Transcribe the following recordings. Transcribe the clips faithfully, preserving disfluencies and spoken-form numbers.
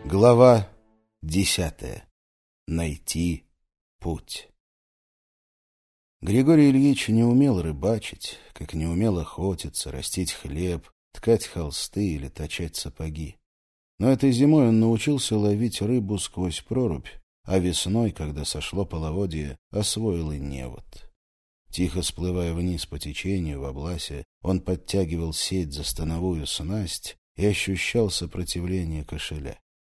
Глава десятая. Найти путь. Григорий Ильич не умел рыбачить, как не умел охотиться, растить хлеб, ткать холсты или точать сапоги. Но этой зимой он научился ловить рыбу сквозь прорубь, а весной, когда сошло половодье, освоил и невод. Тихо сплывая вниз по течению в обласе, он подтягивал сеть за становую снасть и ощущал сопротивление кошеля.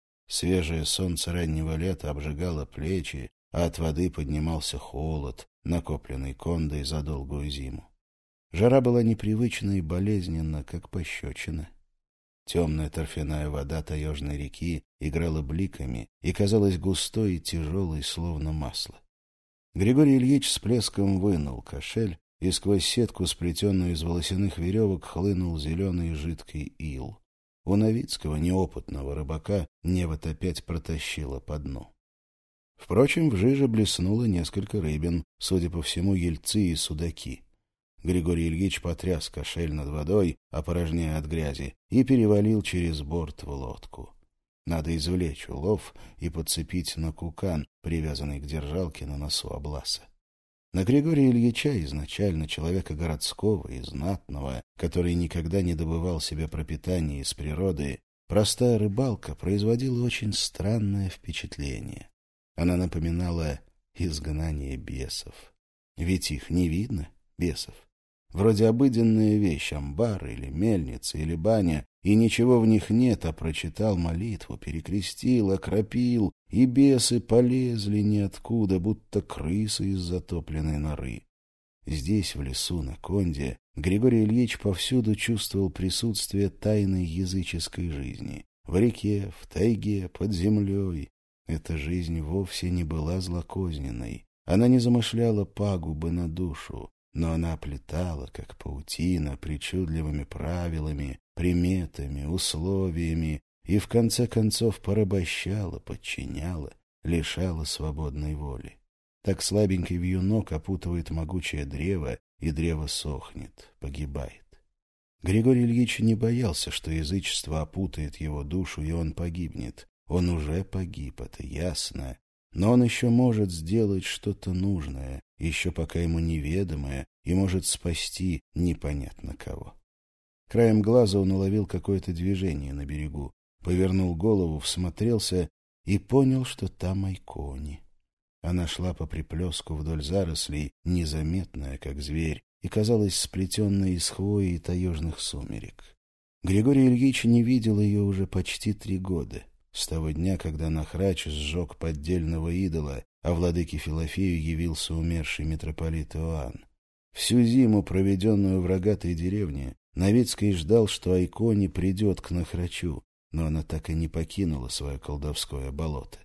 Свежее солнце раннего лета обжигало плечи, а от воды поднимался холод, накопленный кондой за долгую зиму. Жара была непривычна и болезненна, как пощечина. Темная торфяная вода таежной реки играла бликами и казалась густой и тяжелой, словно масло. Григорий Ильич с плеском вынул кошель, и сквозь сетку, сплетенную из волосяных веревок, хлынул зеленый жидкий ил. У Новицкого, неопытного рыбака, невод опять протащило по дну. Впрочем, в жиже блеснуло несколько рыбин, судя по всему, ельцы и судаки. Григорий Ильич потряс кошель над водой, опорожняя от грязи, и перевалил через борт в лодку. Надо извлечь улов и подцепить на кукан, привязанный к держалке на носу обласа. На Григория Ильича, изначально человека городского и знатного, который никогда не добывал себе пропитания из природы, простая рыбалка производила очень странное впечатление. Она напоминала изгнание бесов. Ведь их не видно, бесов. Вроде обыденная вещь, амбар или мельница или баня, и ничего в них нет, а прочитал молитву, перекрестил, окропил, и бесы полезли ниоткуда, будто крысы из затопленной норы. Здесь, в лесу, на Конде, Григорий Ильич повсюду чувствовал присутствие тайной языческой жизни. В реке, в тайге, под землей. Эта жизнь вовсе не была злокозненной. Она не замышляла пагубы на душу, но она оплетала, как паутина, причудливыми правилами, приметами, условиями и, в конце концов, порабощала, подчиняла, лишала свободной воли. Так слабенький вьюнок опутывает могучее древо, и древо сохнет, погибает. Григорий Ильич не боялся, что язычество опутает его душу, и он погибнет. Он уже погиб, это ясно. Но он еще может сделать что-то нужное, еще пока ему неведомое, и может спасти непонятно кого. Краем глаза он уловил какое-то движение на берегу, повернул голову, всмотрелся и понял, что там Айкони. Она шла по приплеску вдоль зарослей, незаметная, как зверь, и казалась сплетенной из хвои и таежных сумерек. Григорий Ильич не видел ее уже почти три года. С того дня, когда Нахрач сжег поддельного идола, а владыке Филофею явился умерший митрополит Иоанн. Всю зиму, проведенную в рогатой деревне, Новицкий ждал, что Айкони придет к Нахрачу, но она так и не покинула свое колдовское болото.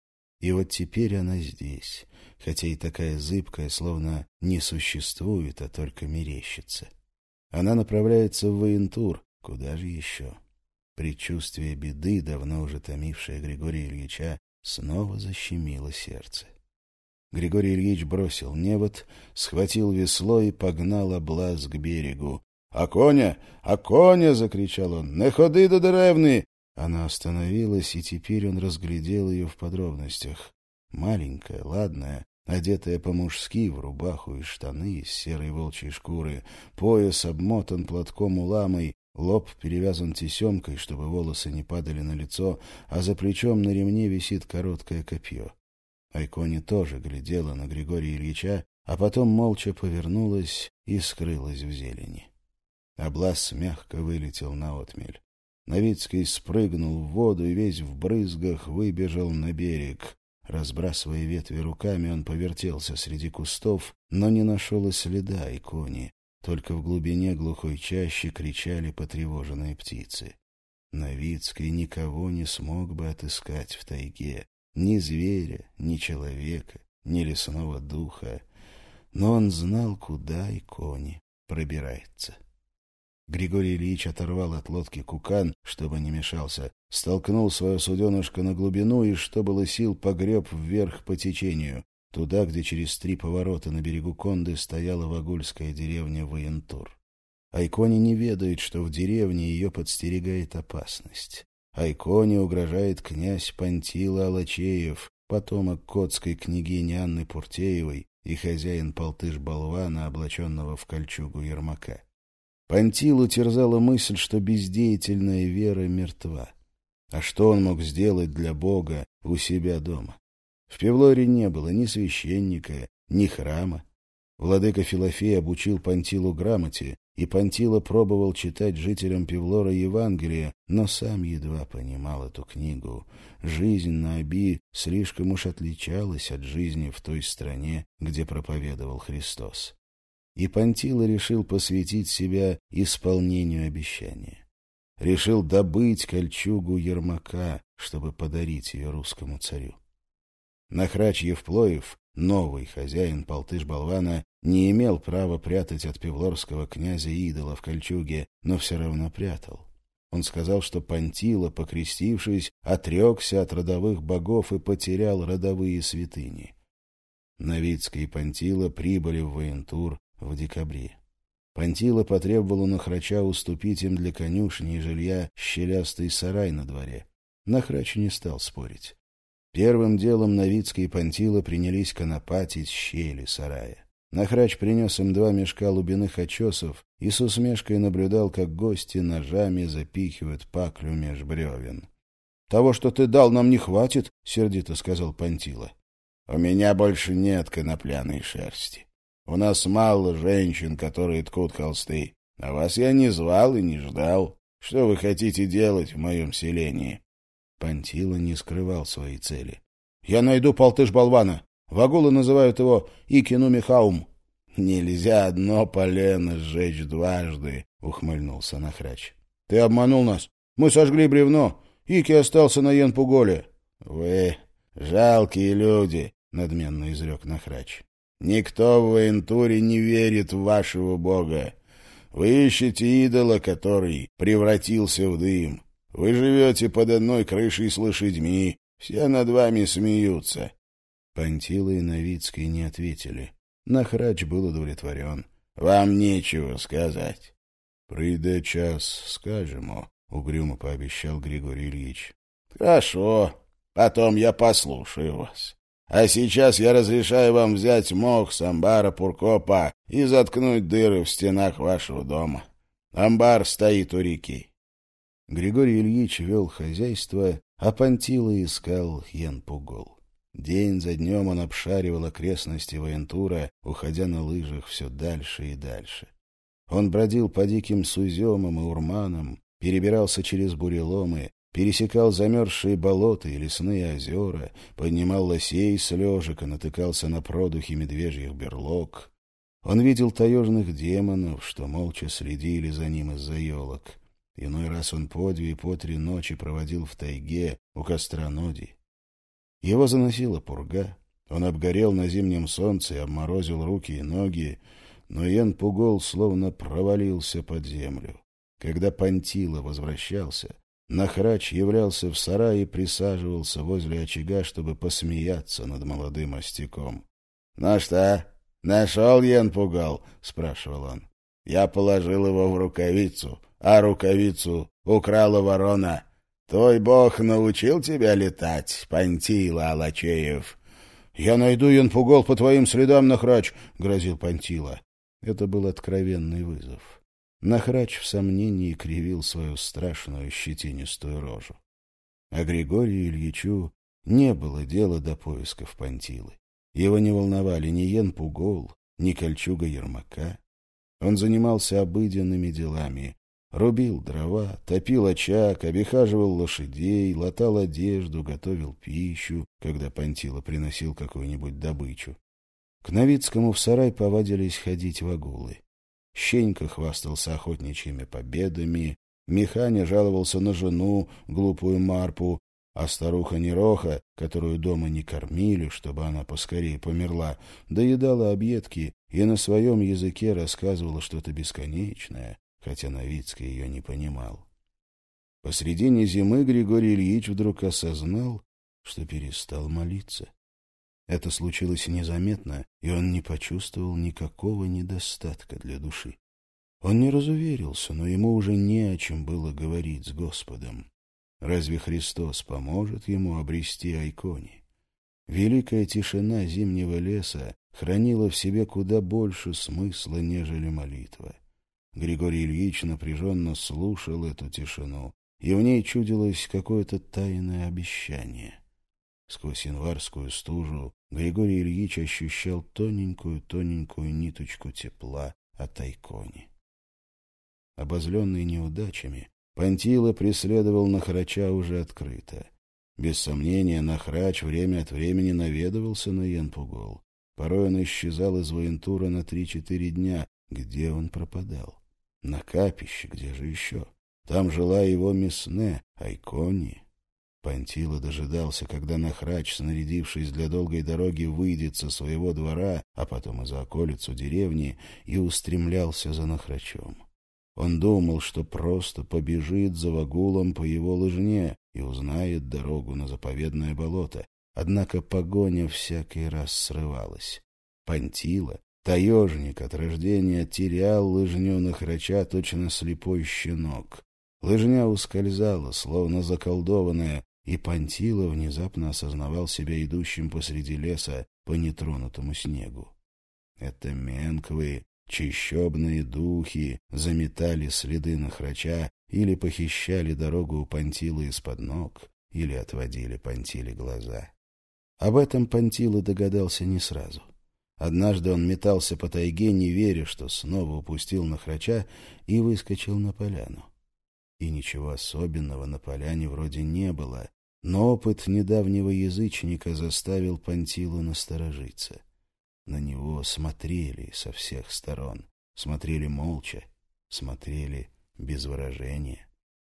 И вот теперь она здесь, хотя и такая зыбкая, словно не существует, а только мерещится. Она направляется в Воентур, куда же еще? Предчувствие беды, давно уже томившее Григория Ильича, снова защемило сердце. Григорий Ильич бросил невод, схватил весло и погнал облаз к берегу. «А коня! А коня!» — закричал он. «Не ходи до деревни!» Она остановилась, и теперь он разглядел ее в подробностях. Маленькая, ладная, одетая по-мужски в рубаху и штаны из серой волчьей шкуры, пояс обмотан платком уламой, лоб перевязан тесемкой, чтобы волосы не падали на лицо, а за плечом на ремне висит короткое копье. Айкони тоже глядела на Григория Ильича, а потом молча повернулась и скрылась в зелени. Облаз мягко вылетел на отмель. Новицкий спрыгнул в воду и весь в брызгах выбежал на берег. Разбрасывая ветви руками, он повертелся среди кустов, но не нашел и следа Айкони. Только в глубине глухой чащи кричали потревоженные птицы. Новицкий никого не смог бы отыскать в тайге. Ни зверя, ни человека, ни лесного духа. Но он знал, куда Айкони пробирается. Григорий Ильич оторвал от лодки кукан, чтобы не мешался, столкнул свое суденышко на глубину и, что было сил, погреб вверх по течению, туда, где через три поворота на берегу Конды стояла вагульская деревня Воентур. Айкони не ведает, что в деревне ее подстерегает опасность. а иконе угрожает князь Пантила Алачеев, потомок котской княгини Анны Пуртеевой и хозяин Палтыш-болвана, облаченного в кольчугу Ермака. Пантилу терзала мысль, что бездеятельная вера мертва. А что он мог сделать для Бога у себя дома? В Певлоре не было ни священника, ни храма. Владыка Филофей обучил Пантилу грамоте, и Пантила пробовал читать жителям Певлора Евангелие, но сам едва понимал эту книгу. Жизнь на Оби слишком уж отличалась от жизни в той стране, где проповедовал Христос. И Пантила решил посвятить себя исполнению обещания. Решил добыть кольчугу Ермака, чтобы подарить ее русскому царю. Нахрач Евплоев, новый хозяин Палтыш-болвана, не имел права прятать от певлорского князя идола в кольчуге, но все равно прятал. Он сказал, что Пантила, покрестившись, отрекся от родовых богов и потерял родовые святыни. Новицкий и Пантила прибыли в Воентур в декабре. Пантила потребовал у Нахрача уступить им для конюшни и жилья щелястый сарай на дворе. Нахрач не стал спорить. Первым делом Новицкий и Пантила принялись конопатить щели сарая. Нахрач принес им два мешка лубяных очесов и с усмешкой наблюдал, как гости ножами запихивают паклю меж бревен. — Того, что ты дал, нам не хватит, — сердито сказал Пантила. — У меня больше нет конопляной шерсти. У нас мало женщин, которые ткут холсты. А вас я не звал и не ждал. Что вы хотите делать в моем селении? Пантила не скрывал своей цели. — Я найду Палтыш-болвана. Вагулы называют его Икину-Михаум. — Нельзя одно полено сжечь дважды, — ухмыльнулся Нахрач. — Ты обманул нас. Мы сожгли бревно. Ики остался на Янпуголе. — Вы жалкие люди, — надменно изрек Нахрач. — Никто в Воентуре не верит в вашего бога. Вы ищете идола, который превратился в дым. Вы живете под одной крышей с лошадьми, все над вами смеются. Пантила и Новицкий не ответили. Нахрач был удовлетворен. — Вам нечего сказать. — Придя час, скажем, — угрюмо пообещал Григорий Ильич. — Хорошо, потом я послушаю вас. А сейчас я разрешаю вам взять мох с амбара Пуркопа и заткнуть дыры в стенах вашего дома. Амбар стоит у реки. Григорий Ильич вел хозяйство, а Пантила искал Янпугол. День за днем он обшаривал окрестности Воентура, уходя на лыжах все дальше и дальше. Он бродил по диким суземам и урманам, перебирался через буреломы, пересекал замерзшие болота и лесные озера, поднимал лосей с лежек и натыкался на продухи медвежьих берлог. Он видел таежных демонов, что молча следили за ним из-за елок. Иной раз он по две и по три ночи проводил в тайге у костра Ноди. Его заносила пурга, он обгорел на зимнем солнце и обморозил руки и ноги, но Янпугол словно провалился под землю. Когда Пантила возвращался, Нахрач являлся в сарае и присаживался возле очага, чтобы посмеяться над молодым остяком. — Ну что, нашел Янпугол? — спрашивал он. — Я положил его в рукавицу, а рукавицу украла ворона. Твой бог научил тебя летать, Пантила Алачеев? — Я найду Янпугол по твоим следам, Нахрач, — грозил Пантила. Это был откровенный вызов. Нахрач в сомнении кривил свою страшную щетинистую рожу. А Григорию Ильичу не было дела до поисков Пантилы. Его не волновали ни Янпугол, ни кольчуга Ермака. Он занимался обыденными делами. Рубил дрова, топил очаг, обихаживал лошадей, латал одежду, готовил пищу, когда Пантила приносил какую-нибудь добычу. К Новицкому в сарай повадились ходить вагулы. Щенька хвастался охотничьими победами, Миханя жаловался на жену, глупую Марпу, а старуха Нероха, которую дома не кормили, чтобы она поскорее померла, доедала объедки и на своем языке рассказывала что-то бесконечное, хотя Новицкий ее не понимал. Посредине зимы Григорий Ильич вдруг осознал, что перестал молиться. Это случилось незаметно, и он не почувствовал никакого недостатка для души. Он не разуверился, но ему уже не о чем было говорить с Господом. Разве Христос поможет ему обрести Айкони? Великая тишина зимнего леса хранила в себе куда больше смысла, нежели молитва. Григорий Ильич напряженно слушал эту тишину, и в ней чудилось какое-то тайное обещание. Сквозь январскую стужу Григорий Ильич ощущал тоненькую-тоненькую ниточку тепла от Айкони. Обозленный неудачами, Пантила преследовал Нахрача уже открыто. Без сомнения, Нахрач время от времени наведывался на Янпугол. Порой он исчезал из воентура на три-четыре дня. Где он пропадал? На капище, где же еще? Там жила его Месне, Айкони. Пантила дожидался, когда Нахрач, снарядившись для долгой дороги, выйдет со своего двора, а потом и за околицу деревни, и устремлялся за Нахрачом. Он думал, что просто побежит за Вагулом по его лыжне и узнает дорогу на заповедное болото. Однако погоня всякий раз срывалась. Пантила, таежник от рождения, терял лыжню Нахрача, точно слепой щенок. Лыжня ускользала, словно заколдованная, и Пантила внезапно осознавал себя идущим посреди леса по нетронутому снегу. Это менквы, чищобные духи заметали следы Нахрача или похищали дорогу у Пантилы из-под ног, или отводили Пантиле глаза. Об этом Пантила догадался не сразу. Однажды он метался по тайге, не веря, что снова упустил Нахрача, и выскочил на поляну. И ничего особенного на поляне вроде не было, но опыт недавнего язычника заставил Пантилу насторожиться. На него смотрели со всех сторон, смотрели молча, смотрели без выражения.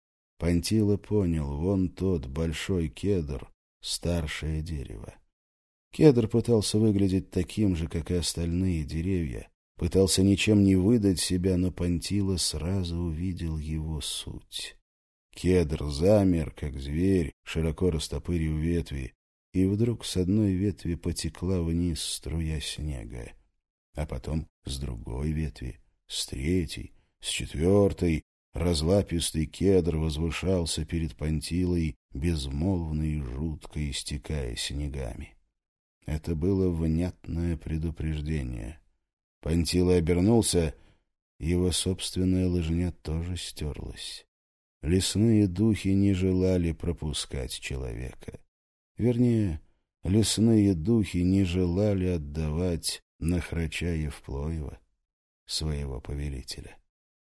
Пантила понял, вон тот большой кедр, старшее дерево. Кедр пытался выглядеть таким же, как и остальные деревья, пытался ничем не выдать себя, но Пантила сразу увидел его суть. Кедр замер, как зверь, широко растопырив ветви, и вдруг с одной ветви потекла вниз струя снега, а потом с другой ветви, с третьей, с четвертой разлапистый кедр возвышался перед Пантилой, безмолвно и жутко истекая снегами. Это было внятное предупреждение. Пантила обернулся, его собственная лыжня тоже стерлась. Лесные духи не желали пропускать человека. Вернее, лесные духи не желали отдавать Нахрача Евплоева, своего повелителя.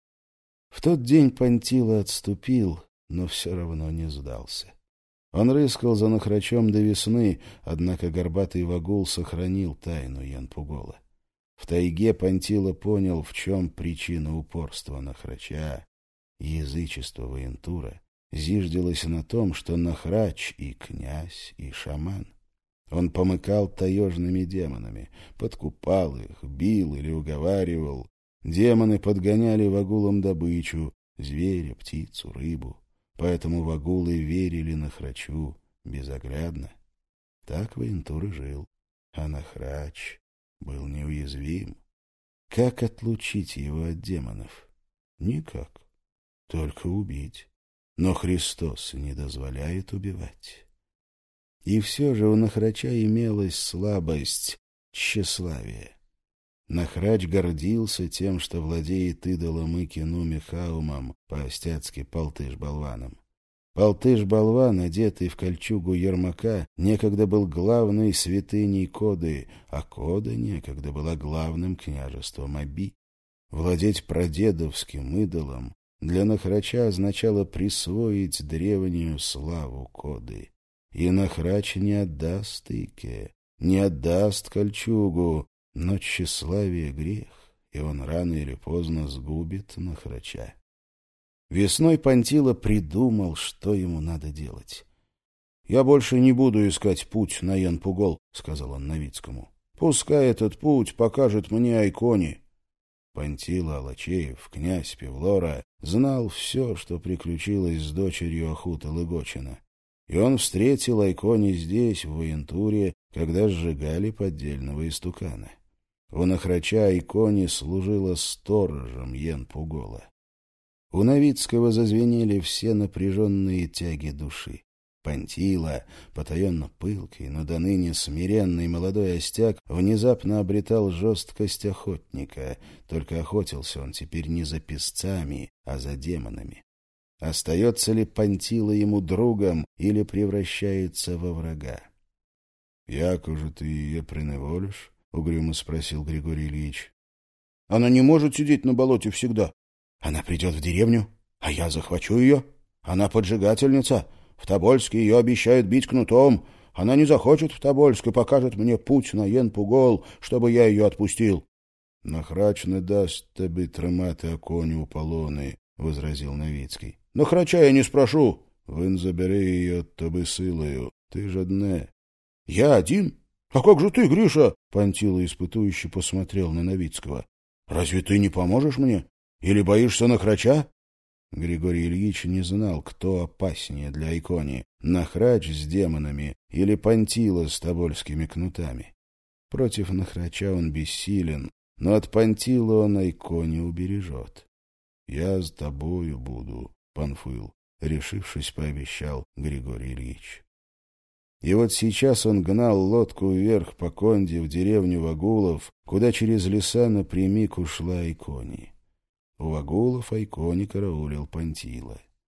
В тот день Пантила отступил, но все равно не сдался. Он рыскал за Нахрачом до весны, однако горбатый Вагул сохранил тайну Янпугола. В тайге Пантила понял, в чем причина упорства Нахрача. Язычество воентура зиждилось на том, что Нахрач и князь, и шаман. Он помыкал таежными демонами, подкупал их, бил или уговаривал. Демоны подгоняли Вагулам добычу — зверя, птицу, рыбу. Поэтому Вагулы верили Нахрачу безоглядно. Так воентур и жил, а Нахрач был неуязвим. Как отлучить его от демонов? Никак, только убить. Но Христос не дозволяет убивать. И все же у Нахрача имелась слабость — тщеславие. Нахрач гордился тем, что владеет идолом Икину Михаумом, по-остяцки Палтыш-болваном. Палтыш-болван, одетый в кольчугу Ермака, некогда был главной святыней Коды, а Кода некогда была главным княжеством Аби. Владеть прадедовским идолом для Нахрача означало присвоить древнюю славу Коды. И Нахрач не отдаст Ике, не отдаст кольчугу, но тщеславие — грех, и он рано или поздно сгубит Нахрача. Весной Пантила придумал, что ему надо делать. «Я больше не буду искать путь на Янпугол», — сказал он Новицкому. «Пускай этот путь покажет мне Айкони». Пантила Алачеев, князь Певлора, знал все, что приключилось с дочерью Ахута Лыгочина. И он встретил Айкони здесь, в воентуре, когда сжигали поддельного истукана. У Нахрача Айкони служила сторожем Янпугола. У Новицкого зазвенели все напряженные тяги души. Пантила, потаенно пылкий, но до ныне смиренный молодой остяк, внезапно обретал жесткость охотника, только охотился он теперь не за песцами, а за демонами. Остается ли Пантила ему другом или превращается во врага? — Яко же ты ее приневолишь? — угрюмо спросил Григорий Ильич. — Она не может сидеть на болоте всегда. Она придет в деревню, а я захвачу ее. Она поджигательница. В Тобольске ее обещают бить кнутом. Она не захочет в Тобольск и покажет мне путь на Єнпугол, чтобы я ее отпустил. — Нахрач не дасть тебе тримати коню у полони, — возразил Новицкий. — Нахрача я не спрошу. Він забере ее от тебе силою. Ты же одне. — Я один? А как же ты, Гриша? Пантила испытующе посмотрел на Новицкого. — Разве ты не поможешь мне? Или боишься Нахрача? Григорий Ильич не знал, кто опаснее для Айкони — Нахрач с демонами или Пантила с тобольскими кнутами. Против Нахрача он бессилен, но от Пантила он Айкони убережет. — Я с тобою буду, Панфил, — решившись, пообещал Григорий Ильич. И вот сейчас он гнал лодку вверх по Конде в деревню Вагулов, куда через леса напрямик ушла Айкони. У Вагулов Айкони караулил Пантила.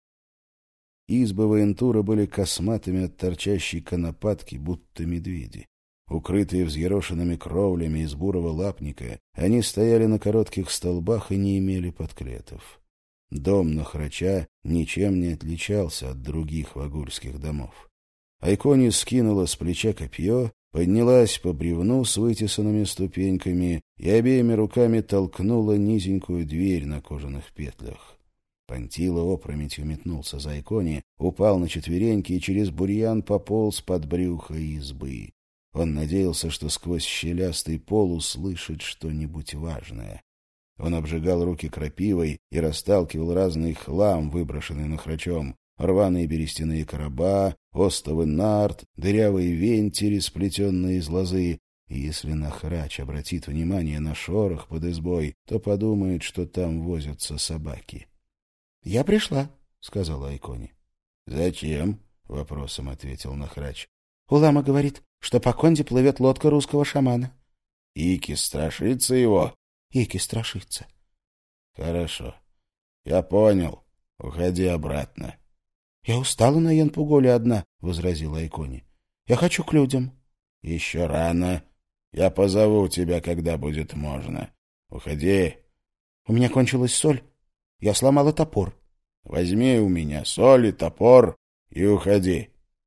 Избы Воентура были косматыми от торчащей конопатки, будто медведи. Укрытые взъерошенными кровлями из бурого лапника, они стояли на коротких столбах и не имели подклетов. Дом Нахрача ничем не отличался от других вагульских домов. Айкони скинула с плеча копье, поднялась по бревну с вытесанными ступеньками и обеими руками толкнула низенькую дверь на кожаных петлях. Пантила опрометью метнулся за Айкони, упал на четвереньки и через бурьян пополз под брюхо избы. Он надеялся, что сквозь щелястый пол услышит что-нибудь важное. Он обжигал руки крапивой и расталкивал разный хлам, выброшенный Нахрачом. Рваные берестяные короба, остовы нарт, дырявые вентили, сплетенные из лозы. И если Нахрач обратит внимание на шорох под избой, то подумает, что там возятся собаки. — Я пришла, — сказала Айкони. — Зачем? — вопросом ответил Нахрач. — Улама говорит, что по Конде плывет лодка русского шамана. — Ики страшится его? — Ики страшится. — Хорошо. Я понял. Уходи обратно. — Я устала на Єнпуголі одна, — возразила Айкони. — Я хочу к людям. — Еще рано. Я позову тебя, когда будет можно. Уходи. — У меня кончилась соль. Я сломала топор. — Возьми у меня соль и топор и уходи.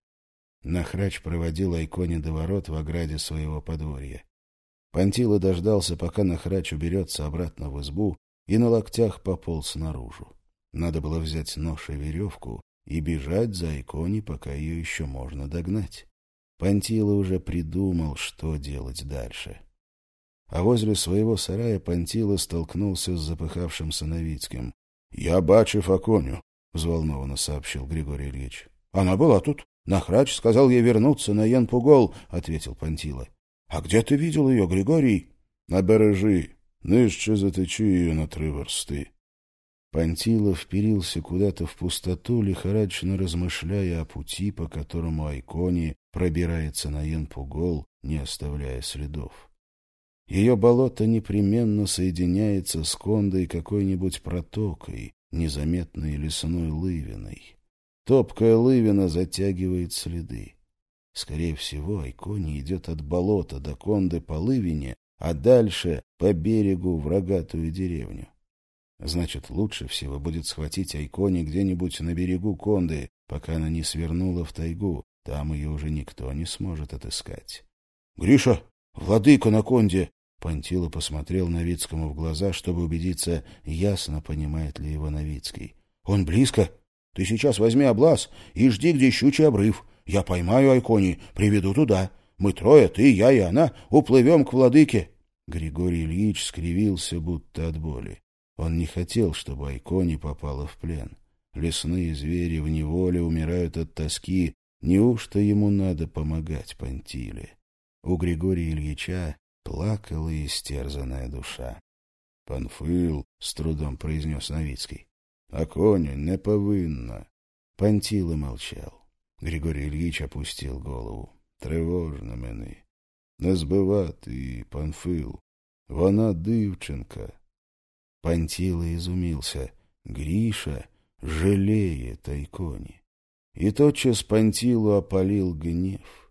Нахрач проводил Айкони до ворот в ограде своего подворья. Пантила дождался, пока Нахрач уберется обратно в избу, и на локтях пополз наружу. Надо было взять нож и веревку и бежать за Айкони, пока ее еще можно догнать. Пантила уже придумал, что делать дальше. А возле своего сарая Пантила столкнулся с запыхавшимся Новицким. — Я бачив Аконю, — взволнованно сообщил Григорий Ильич. — Она была тут. Нахрач сказал ей вернуться на Єнпугол, — ответил Пантила. — А где ты видел ее, Григорий? — На бережи. Нижче затечи ее на три версты. Пантила вперился куда-то в пустоту, лихорадочно размышляя о пути, по которому Айкони пробирается на Єнпугол, не оставляя следов. Ее болото непременно соединяется с Кондой какой-нибудь протокой, незаметной лесной лывиной. Топкая лывина затягивает следы. Скорее всего, Айкони идет от болота до Конды по лывине, а дальше по берегу в рогатую деревню. Значит, лучше всего будет схватить Айкони где-нибудь на берегу Конды, пока она не свернула в тайгу. Там ее уже никто не сможет отыскать. — Гриша, владыка на Конде! Пантила посмотрел Новицкому в глаза, чтобы убедиться, ясно понимает ли его Новицкий. — Он близко. Ты сейчас возьми облаз и жди, где щучий обрыв. Я поймаю Айкони, приведу туда. Мы трое, ты, я и она, уплывем к владыке. Григорий Ильич скривился, будто от боли. Он не хотел, чтобы Айкони попала в плен. Лесные звери в неволе умирают от тоски. Неужто ему надо помогать Пантиле? У Григория Ильича плакала истерзанная душа. — Панфил, — с трудом произнес Новицкий, — а коня не повинна». Пантила молчал. Григорій Ильич опустил голову. «Тривожно мені. Не збивати, Панфил. Вона дівчинка». Пантила изумился. Гриша жалеет Айкони. И тотчас Пантилу опалил гнев.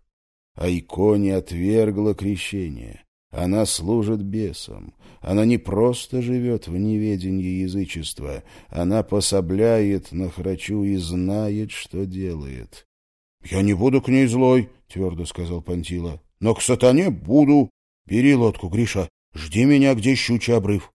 Айкони отвергла крещение. Она служит бесам. Она не просто живет в неведении язычества. Она пособляет нахрачу и знает, что делает. — Я не буду к ней злой, — твердо сказал Пантила. — Но к сатане буду. Бери лодку, Гриша. Жди меня, где щучий обрыв.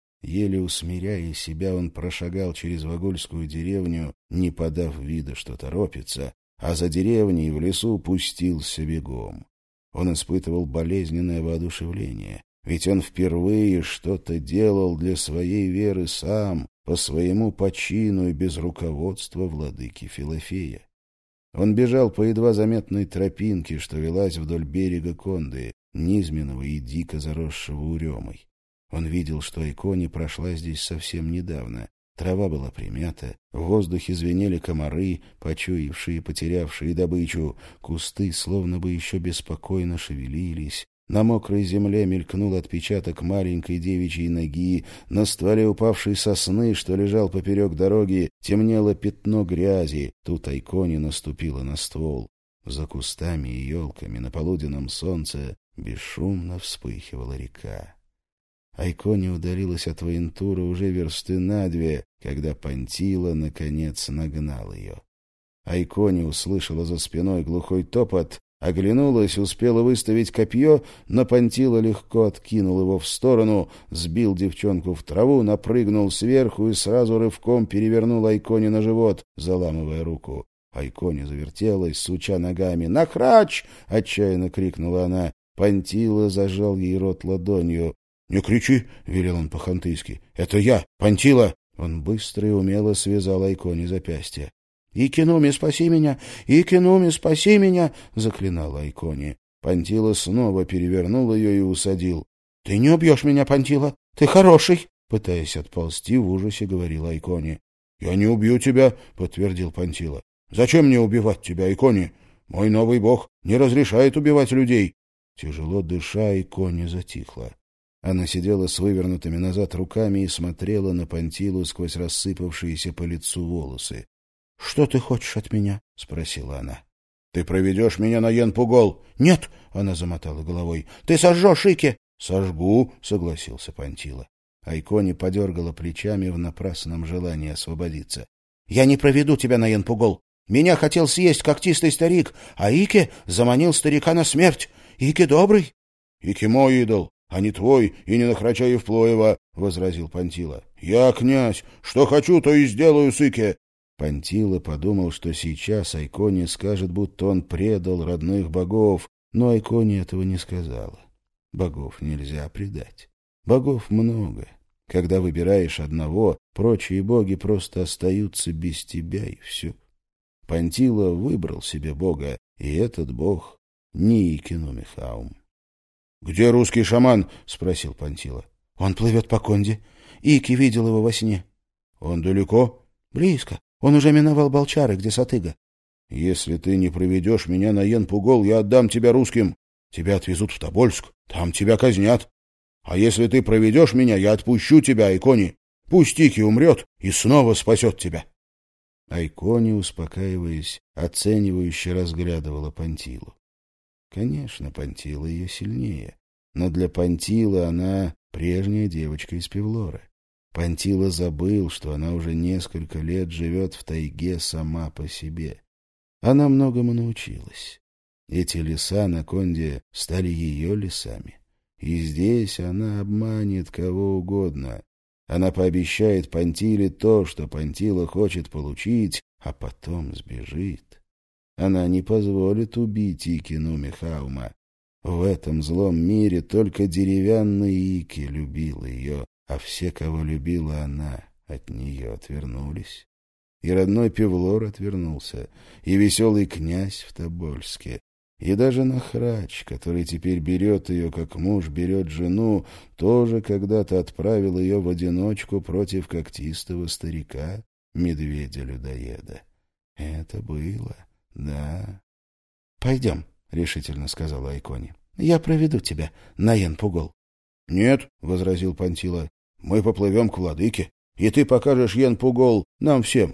Еле усмиряя себя, он прошагал через Вагольскую деревню, не подав вида, что торопится, а за деревней в лесу пустился бегом. Он испытывал болезненное воодушевление, ведь он впервые что-то делал для своей веры сам, по своему почину и без руководства владыки Филофея. Он бежал по едва заметной тропинке, что велась вдоль берега Конды, низменного и дико заросшего уремой. Он видел, что Айкони прошла здесь совсем недавно. Трава была примята, в воздухе звенели комары, почуявшие и потерявшие добычу. Кусты словно бы еще беспокойно шевелились. На мокрой земле мелькнул отпечаток маленькой девичьей ноги. На стволе упавшей сосны, что лежал поперек дороги, темнело пятно грязи. Тут Айкони наступила на ствол. За кустами и елками на полуденном солнце бесшумно вспыхивала река. Айкони удалилась от Воентура уже версты на две, когда Пантила, наконец, нагнал ее. Айкони услышала за спиной глухой топот, оглянулась, успела выставить копье, но Пантила легко откинул его в сторону, сбил девчонку в траву, напрыгнул сверху и сразу рывком перевернул Айкони на живот, заламывая руку. Айкони завертелась, суча ногами. «Нахрач!» — отчаянно крикнула она. Пантила зажал ей рот ладонью. «Не кричи!» — велел он по-хантыйски. «Это я, Пантила!» Он быстро и умело связал Айкони запястье. «Икинуми, спаси меня! Икинуми, спаси меня!» — заклинала Айкони. Пантила снова перевернул ее и усадил. «Ты не убьешь меня, Пантила! Ты хороший!» Пытаясь отползти, в ужасе говорила Айкони. «Я не убью тебя!» — подтвердил Пантила. «Зачем мне убивать тебя, Айкони? Мой новый бог не разрешает убивать людей!» Тяжело дыша, Айкони затихла. Она сидела с вывернутыми назад руками и смотрела на Пантилу сквозь рассыпавшиеся по лицу волосы. — Что ты хочешь от меня? — спросила она. — Ты проведешь меня на Янпугол? — Нет, — она замотала головой. — Ты сожжешь Ики? — Сожгу, — согласился Пантила. Айкони подергала плечами в напрасном желании освободиться. — Я не проведу тебя на Янпугол. Меня хотел съесть когтистый старик, а Ики заманил старика на смерть. Ики добрый. — Ики мой идол, а не твой и не нахрача Евплоева, — возразил Пантила. — Я князь, что хочу, то и сделаю с Ики. Пантила подумал, что сейчас Айкони скажет, будто он предал родных богов, но Айкони этого не сказала. Богов нельзя предать. Богов много. Когда выбираешь одного, прочие боги просто остаются без тебя, и все. Пантила выбрал себе бога, и этот бог не Икинуми Хаум. — Где русский шаман? — спросил Пантила. — Он плывет по Конде. Ики видел его во сне. — Он далеко? — Близко. Он уже миновал Балчары, где Сатыга. — Если ты не проведешь меня на Янпугол, я отдам тебя русским. Тебя отвезут в Тобольск, там тебя казнят. А если ты проведешь меня, я отпущу тебя, Айкони. Пусть Ики умрет и снова спасет тебя. Айкони, успокаиваясь, оценивающе разглядывала Пантилу. Конечно, Пантила ее сильнее, но для Пантилы она прежняя девочка из Певлоры. Пантила забыл, что она уже несколько лет живет в тайге сама по себе. Она многому научилась. Эти леса на Конде стали ее лесами. И здесь она обманет кого угодно. Она пообещает Пантиле то, что Пантила хочет получить, а потом сбежит. Она не позволит убить Икинуми Хаума. В этом злом мире только деревянный Ики любил ее, а все, кого любила она, от нее отвернулись. И родной Певлор отвернулся, и веселый князь в Тобольске, и даже Нахрач, который теперь берет ее, как муж берет жену, тоже когда-то отправил ее в одиночку против когтистого старика, медведя-людоеда. Это было, да. — Пойдем, — решительно сказала Айкони. — Я проведу тебя на Йен-Пугол. — Нет, — возразил Пантила, — мы поплывем к владыке, и ты покажешь Йен-Пугол нам всем.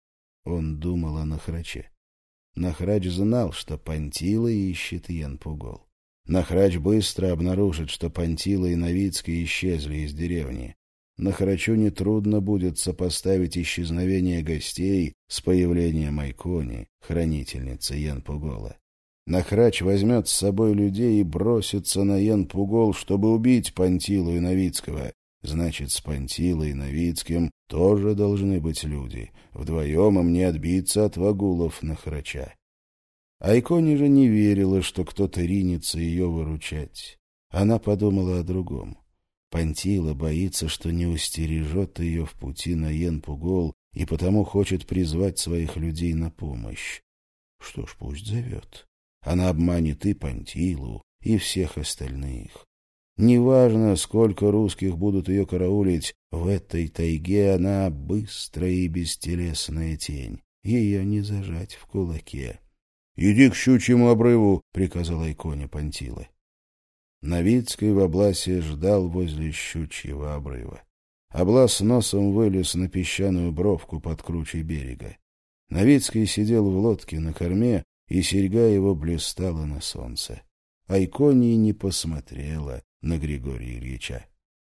Он думал о Нахраче. Нахрач знал, что Пантила ищет Йен-Пугол. Нахрач быстро обнаружит, что Пантила и Новицкий исчезли из деревни. Нахрачу нетрудно будет сопоставить исчезновение гостей с появлением Айкони, хранительницы Йен-Пугола. Нахрач возьмет с собой людей и бросится на Йен-Пугол, чтобы убить Пантилу и Новицкого. Значит, с Пантилой и Новицким тоже должны быть люди. Вдвоем им не отбиться от вагулов Нахрача. Айкони же не верила, что кто-то ринется ее выручать. Она подумала о другом. Пантила боится, что не устережет ее в пути на Йен-Пугол и потому хочет призвать своих людей на помощь. Что ж, пусть зовет. Она обманет и Пантилу, и всех остальных. Неважно, сколько русских будут ее караулить, в этой тайге она быстрая и бестелесная тень. Ее не зажать в кулаке. — Иди к щучьему обрыву, — приказал Айкони Пантилы. Новицкий в Обласе ждал возле щучьего обрыва. Облас носом вылез на песчаную бровку под кручей берега. Новицкий сидел в лодке на корме, и серьга его блистала на солнце. Айкони не посмотрела на Григория Ильича.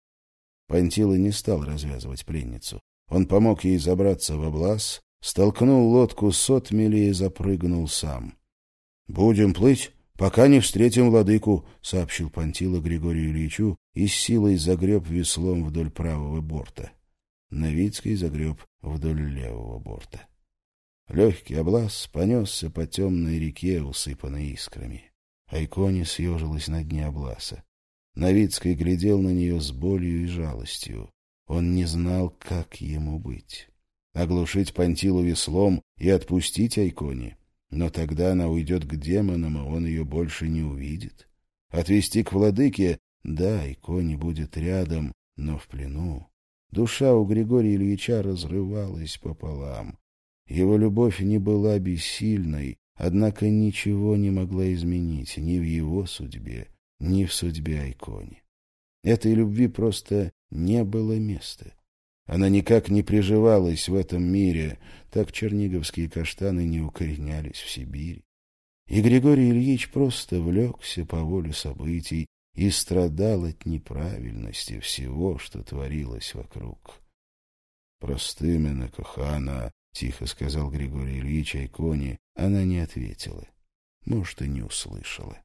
Пантила не стал развязывать пленницу. Он помог ей забраться в Облас, столкнул лодку с отмели и запрыгнул сам. — Будем плыть, пока не встретим владыку, — сообщил Пантила Григорию Ильичу и с силой загреб веслом вдоль правого борта. Новицкий загреб вдоль левого борта. Легкий Облас понесся по темной реке, усыпанной искрами. Айкони съежилась на дне Обласа. Новицкий глядел на нее с болью и жалостью. Он не знал, как ему быть. Оглушить Пантилу веслом и отпустить Айкони. Но тогда она уйдет к демонам, и он ее больше не увидит. Отвести к владыке, да, Айкони будет рядом, но в плену. Душа у Григория Ильича разрывалась пополам. Его любовь не была бессильной, однако ничего не могла изменить ни в его судьбе, ни в судьбе Айкони. Этой любви просто не было места. Она никак не приживалась в этом мире, так черниговские каштаны не укоренялись в Сибири. И Григорий Ильич просто влекся по воле событий и страдал от неправильности всего, что творилось вокруг. «Простымена, кохана», — тихо сказал Григорий Ильич Айкони. Она не ответила. Может, и не услышала.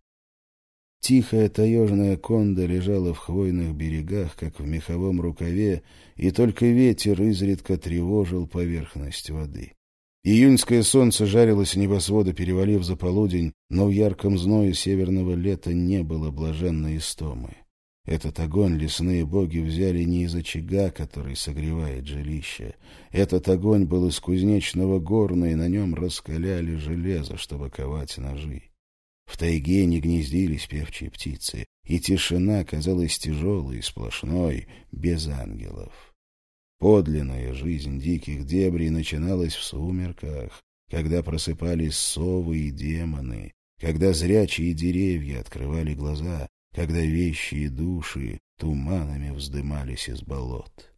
Тихая таежная конда лежала в хвойных берегах, как в меховом рукаве, и только ветер изредка тревожил поверхность воды. Июньское солнце жарило с небосвода, перевалив за полудень, но в ярком зное северного лета не было блаженной истомы. Этот огонь лесные боги взяли не из очага, который согревает жилище. Этот огонь был из кузнечного горна, и на нем раскаляли железо, чтобы ковать ножи. В тайге не гнездились певчие птицы, и тишина казалась тяжелой и сплошной, без ангелов. Подлинная жизнь диких дебрей начиналась в сумерках, когда просыпались совы и демоны, когда зрячие деревья открывали глаза, когда вещие души туманами вздымались из болот.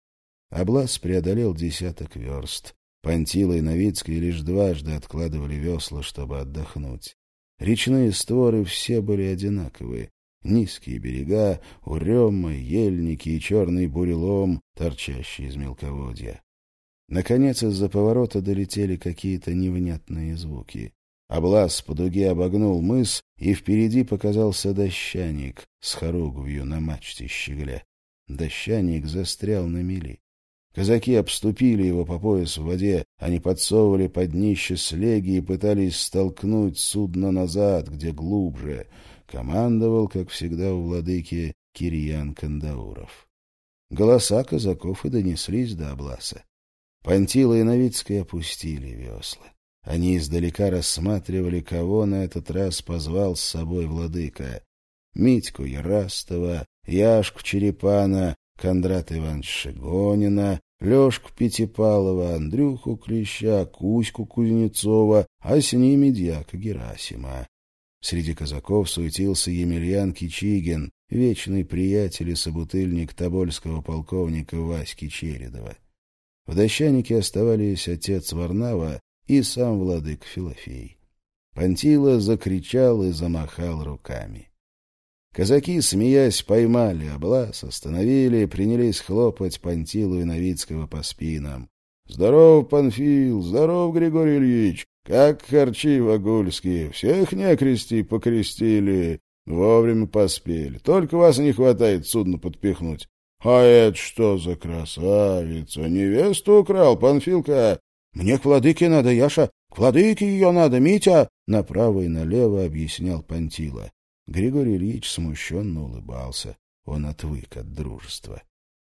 Облас преодолел десяток верст. Пантила и Новицкий лишь дважды откладывали весла, чтобы отдохнуть. Речные створы все были одинаковые. Низкие берега, уремы, ельники и черный бурелом, торчащий из мелководья. Наконец из-за поворота долетели какие-то невнятные звуки. Облас по дуге обогнул мыс, и впереди показался дощаник с хоругвью на мачте щегля. Дощаник застрял на мели. Казаки обступили его по пояс в воде, они подсовывали под днище слеги и пытались столкнуть судно назад, где глубже. Командовал, как всегда у владыки, Кирьян Кандауров. Голоса казаков и донеслись до Обласа. Пантила и Новицкий опустили весла. Они издалека рассматривали, кого на этот раз позвал с собой владыка. Митьку Ярастова, Яшку Черепана, Кондрата Ивановича Шигонина, Лёшку Пятипалова, Андрюху Клеща, Кузьку Кузнецова, а с ними дьяка Герасима. Среди казаков суетился Емельян Кичигин, вечный приятель и собутыльник тобольского полковника Васьки Чередова. В дощанике оставались отец Варнава и сам владыка Филофей. Пантила закричал и замахал руками. Казаки, смеясь, поймали Облас, остановили, принялись хлопать Пантилу и Новицкого по спинам. — Здоров, Панфил! Здоров, Григорий Ильич! Как харчи вагульские! Всех некрестей покрестили! Вовремя поспели. Только вас не хватает судно подпихнуть. А это что за красавица? Невесту украл, Панфилка? Мне к владыке надо, Яша! К владыке ее надо, Митя! Направо и налево объяснял Пантила. Григорий Ильич смущенно улыбался. Он отвык от дружества.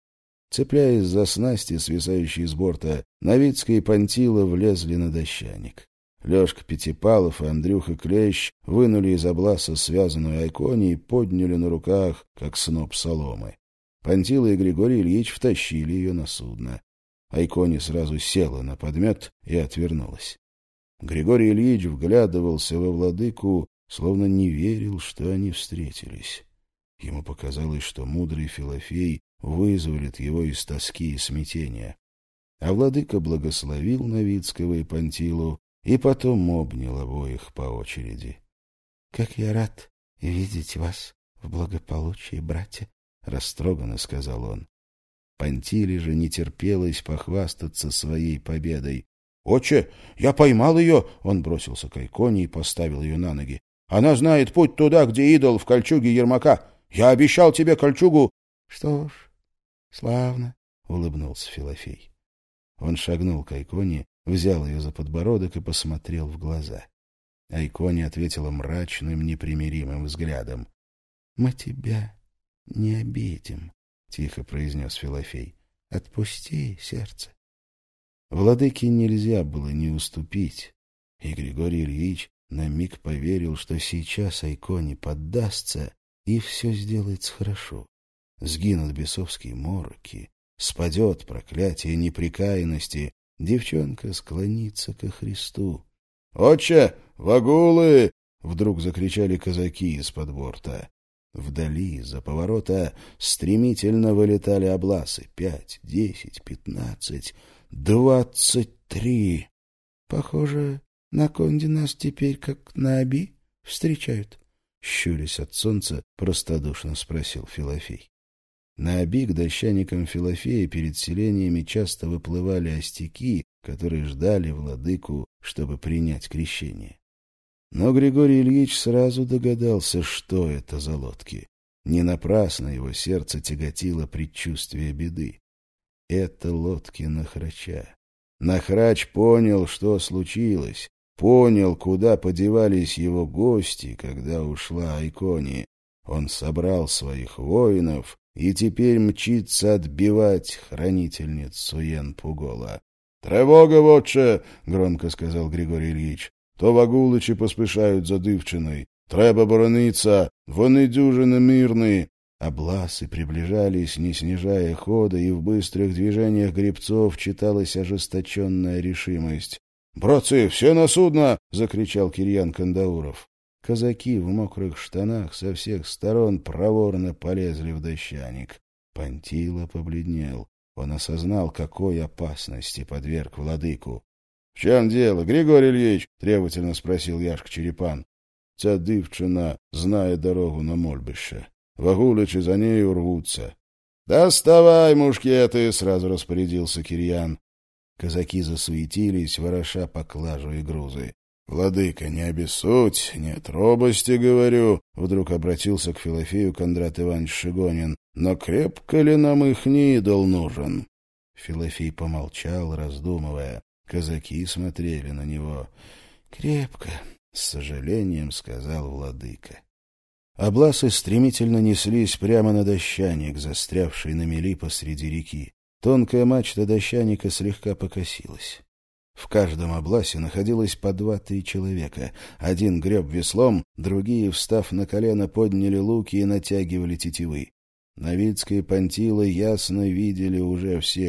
Цепляясь за снасти, свисающие с борта, Новицкий и Пантила влезли на дощаник. Лёшка Пятипалов и Андрюха Клещ вынули из обласа связанную айкони и подняли на руках, как сноп соломы. Пантила и Григорий Ильич втащили ее на судно. Айкони сразу села на подмет и отвернулась. Григорий Ильич вглядывался во владыку, словно не верил, что они встретились. Ему показалось, что мудрый Филофей вызволит его из тоски и смятения. А владыка благословил Новицкого и Пантилу и потом обнял обоих по очереди. — Как я рад видеть вас в благополучии, братья! — растроганно сказал он. Пантиле же не терпелось похвастаться своей победой. — Отче, я поймал ее! — он бросился к айконе и поставил ее на ноги. — Она знает путь туда, где идол в кольчуге Ермака. Я обещал тебе кольчугу. — Что ж, славно, — улыбнулся Филофей. Он шагнул к айконе, взял ее за подбородок и посмотрел в глаза. Айконе ответила мрачным, непримиримым взглядом. — Мы тебя не обидим, — тихо произнес Филофей. — Отпусти сердце. Владыке нельзя было не уступить, и Григорий Ильич на миг поверил, что сейчас айконе поддастся и все сделается хорошо. Сгинут бесовские мороки, спадет проклятие непрекаянности, девчонка склонится ко Христу. — Отче, вагулы! — вдруг закричали казаки из-под борта. Вдали, из-за поворота, стремительно вылетали обласы. Пять, десять, пятнадцать, двадцать три. — Похоже, на конде нас теперь, как на Оби, встречают. — щурясь от солнца, простодушно спросил Филофей. На Оби к дощаникам Филофея перед селениями часто выплывали остяки, которые ждали владыку, чтобы принять крещение. Но Григорий Ильич сразу догадался, что это за лодки. Не напрасно его сердце тяготило предчувствие беды. Это лодки Нахрача. Нахрач понял, что случилось, понял, куда подевались его гости, когда ушла айкони. Он собрал своих воинов и теперь мчится отбивать хранительниц Суен-Пугола. — Тревога, вотче! — громко сказал Григорий Ильич. — То вагуличі поспешают за дівчиною. Треба борониться, вони дюжины мирные. Обласы приближались, не снижая хода, и в быстрых движениях гребцов читалась ожесточенная решимость. — Братцы, все на судно! — закричал Кирьян Кандауров. Казаки в мокрых штанах со всех сторон проворно полезли в дощаник. Пантила побледнел. Он осознал, какой опасности подверг владыку. — В чем дело, Григорий Ильич? — требовательно спросил Яшка Черепан. — Ця дівчина знає дорогу на мольбище. Вагуличи за нею рвутся. — Доставай мушкеты! — сразу распорядился Кирьян. Казаки засуетились, вороша поклажу и грузы. — Владыка, не обессудь, нет робости, говорю, — вдруг обратился к Филофею Кондрат Иванович Шигонин. — Но крепко ли нам их не идол нужен? Филофей помолчал, раздумывая. Казаки смотрели на него. — Крепко, — с сожалением сказал владыка. Обласы стремительно неслись прямо на дощаник, застрявший на мели посреди реки. Тонкая мачта дощаника слегка покосилась. В каждом обласе находилось по два-три человека. Один греб веслом, другие, встав на колено, подняли луки и натягивали тетивы. Новицкий и Пантила ясно видели уже всех.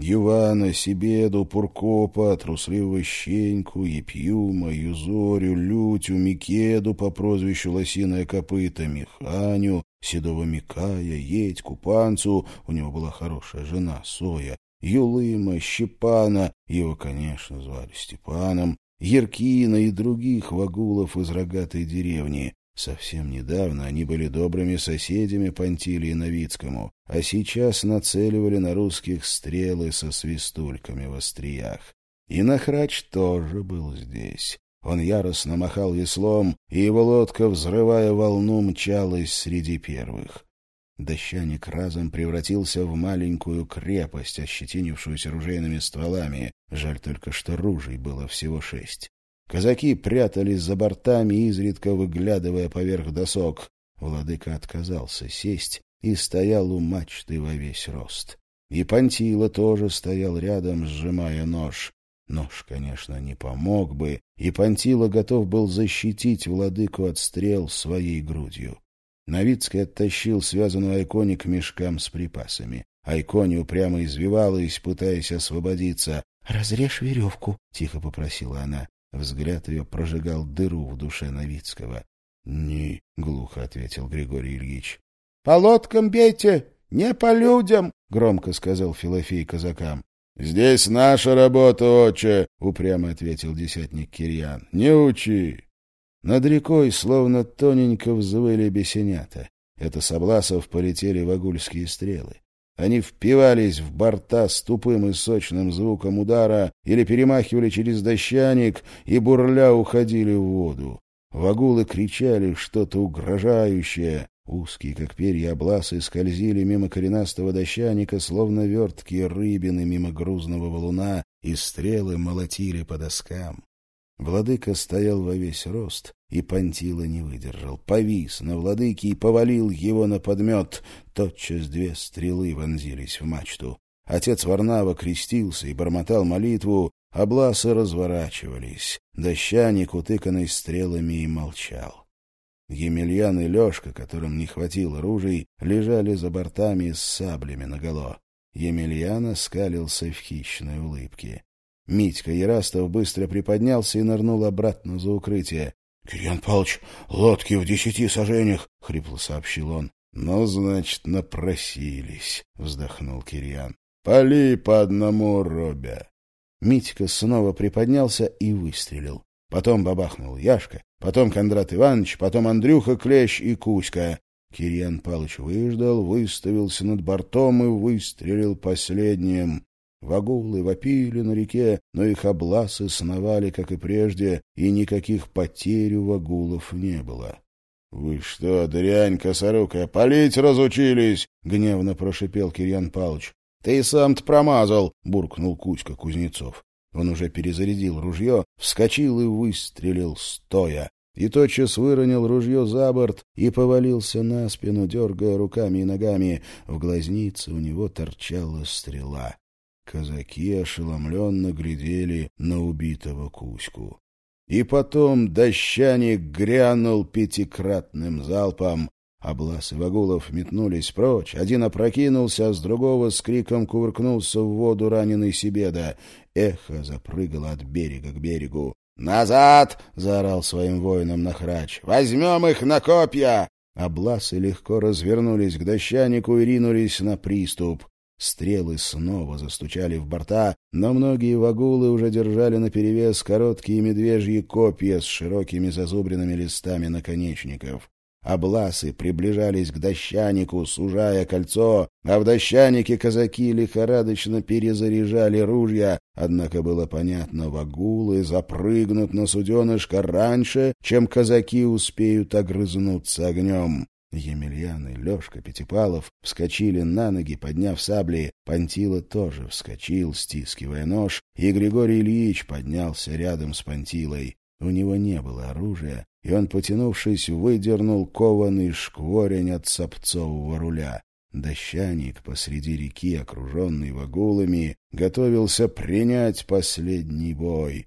Ивана, Себеду, Пуркопа, Трусливого Щеньку, Епьюма, Юзорю, Лютю, Микеду по прозвищу Лосиное Копыто, Миханю, Седого Микая, Едьку, Панцу, у него была хорошая жена, Соя, Юлыма, Щепана, его, конечно, звали Степаном, Еркина и других вагулов из рогатой деревни. Совсем недавно они были добрыми соседями Пантилии Новицкому, а сейчас нацеливали на русских стрелы со свистульками в остриях. И Нахрач тоже был здесь. Он яростно махал веслом, и его лодка, взрывая волну, мчалась среди первых. Дощаник разом превратился в маленькую крепость, ощетинившуюся ружейными стволами. Жаль только, что ружей было всего шесть. Казаки прятались за бортами, изредка выглядывая поверх досок. Владыка отказался сесть и стоял у мачты во весь рост. И Пантила тоже стоял рядом, сжимая нож. Нож, конечно, не помог бы, и Пантила готов был защитить владыку от стрел своей грудью. Новицкий оттащил связанную Айкони к мешкам с припасами. Айкони упрямо извивалась, пытаясь освободиться. — Разрежь веревку, — тихо попросила она. Взгляд ее прожигал дыру в душе Новицкого. — Не, — глухо ответил Григорий Ильич. — По лодкам бейте, не по людям, — громко сказал Филофей казакам. — Здесь наша работа, отче, — упрямо ответил десятник Кирьян. — Не учи. Над рекой словно тоненько взвыли бесенята. Это с обласов полетели вагульские стрелы. Они впивались в борта с тупым и сочным звуком удара или перемахивали через дощаник и бурля уходили в воду. Вагулы кричали что-то угрожающее. Узкие, как перья, обласы скользили мимо коренастого дощаника, словно верткие рыбины мимо грузного валуна, и стрелы молотили по доскам. Владыка стоял во весь рост, и Пантила не выдержал. Повис на владыке и повалил его на подмет. Тотчас две стрелы вонзились в мачту. Отец Варнава крестился и бормотал молитву, обласы разворачивались. Дощаник, утыканный стрелами, и молчал. Емельян и Лёшка, которым не хватило ружей, лежали за бортами с саблями наголо. Емельян оскалился в хищной улыбке. Митька Ярастов быстро приподнялся и нырнул обратно за укрытие. — Кирьян Павлович, лодки в десяти саженях, — хрипло сообщил он. — Ну, значит, напросились, — вздохнул Кирьян. — Пали по одному, робя. Митька снова приподнялся и выстрелил. Потом бабахнул Яшка, потом Кондрат Иванович, потом Андрюха Клещ и Кузька. Кирьян Павлович выждал, выставился над бортом и выстрелил последним. Вагулы вопили на реке, но их обласы сновали, как и прежде, и никаких потерь у вагулов не было. — Вы что, дрянь косорукая, палить разучились? — гневно прошипел Кирьян Павлович. — Ты сам-то промазал, — буркнул Кузька Кузнецов. Он уже перезарядил ружье, вскочил и выстрелил стоя. И тотчас выронил ружье за борт и повалился на спину, дергая руками и ногами. В глазнице у него торчала стрела. Казаки ошеломленно глядели на убитого Кузьку. И потом дощаник грянул пятикратным залпом. Обласы вагулов метнулись прочь. Один опрокинулся, а с другого с криком кувыркнулся в воду раненый Себеда. Эхо запрыгало от берега к берегу. «Назад!» — заорал своим воинам Нахрач. «Возьмем их на копья!» Обласы легко развернулись к дощанику и ринулись на приступ. Стрелы снова застучали в борта, но многие вагулы уже держали наперевес короткие медвежьи копья с широкими зазубренными листами наконечников. Обласы приближались к дощанику, сужая кольцо, а в дощанике казаки лихорадочно перезаряжали ружья, однако было понятно, вагулы запрыгнут на суденышко раньше, чем казаки успеют огрызнуться огнем. Емельян и Лёшка Пятипалов вскочили на ноги, подняв сабли. Пантила тоже вскочил, стискивая нож, и Григорий Ильич поднялся рядом с Пантилой. У него не было оружия, и он, потянувшись, выдернул кованый шкворень от сапцового руля. Дощаник посреди реки, окруженный вагулами, готовился принять последний бой.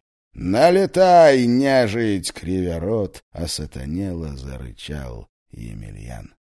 «Налетай, нежить!» — кривя рот, осатанело зарычал Емельян.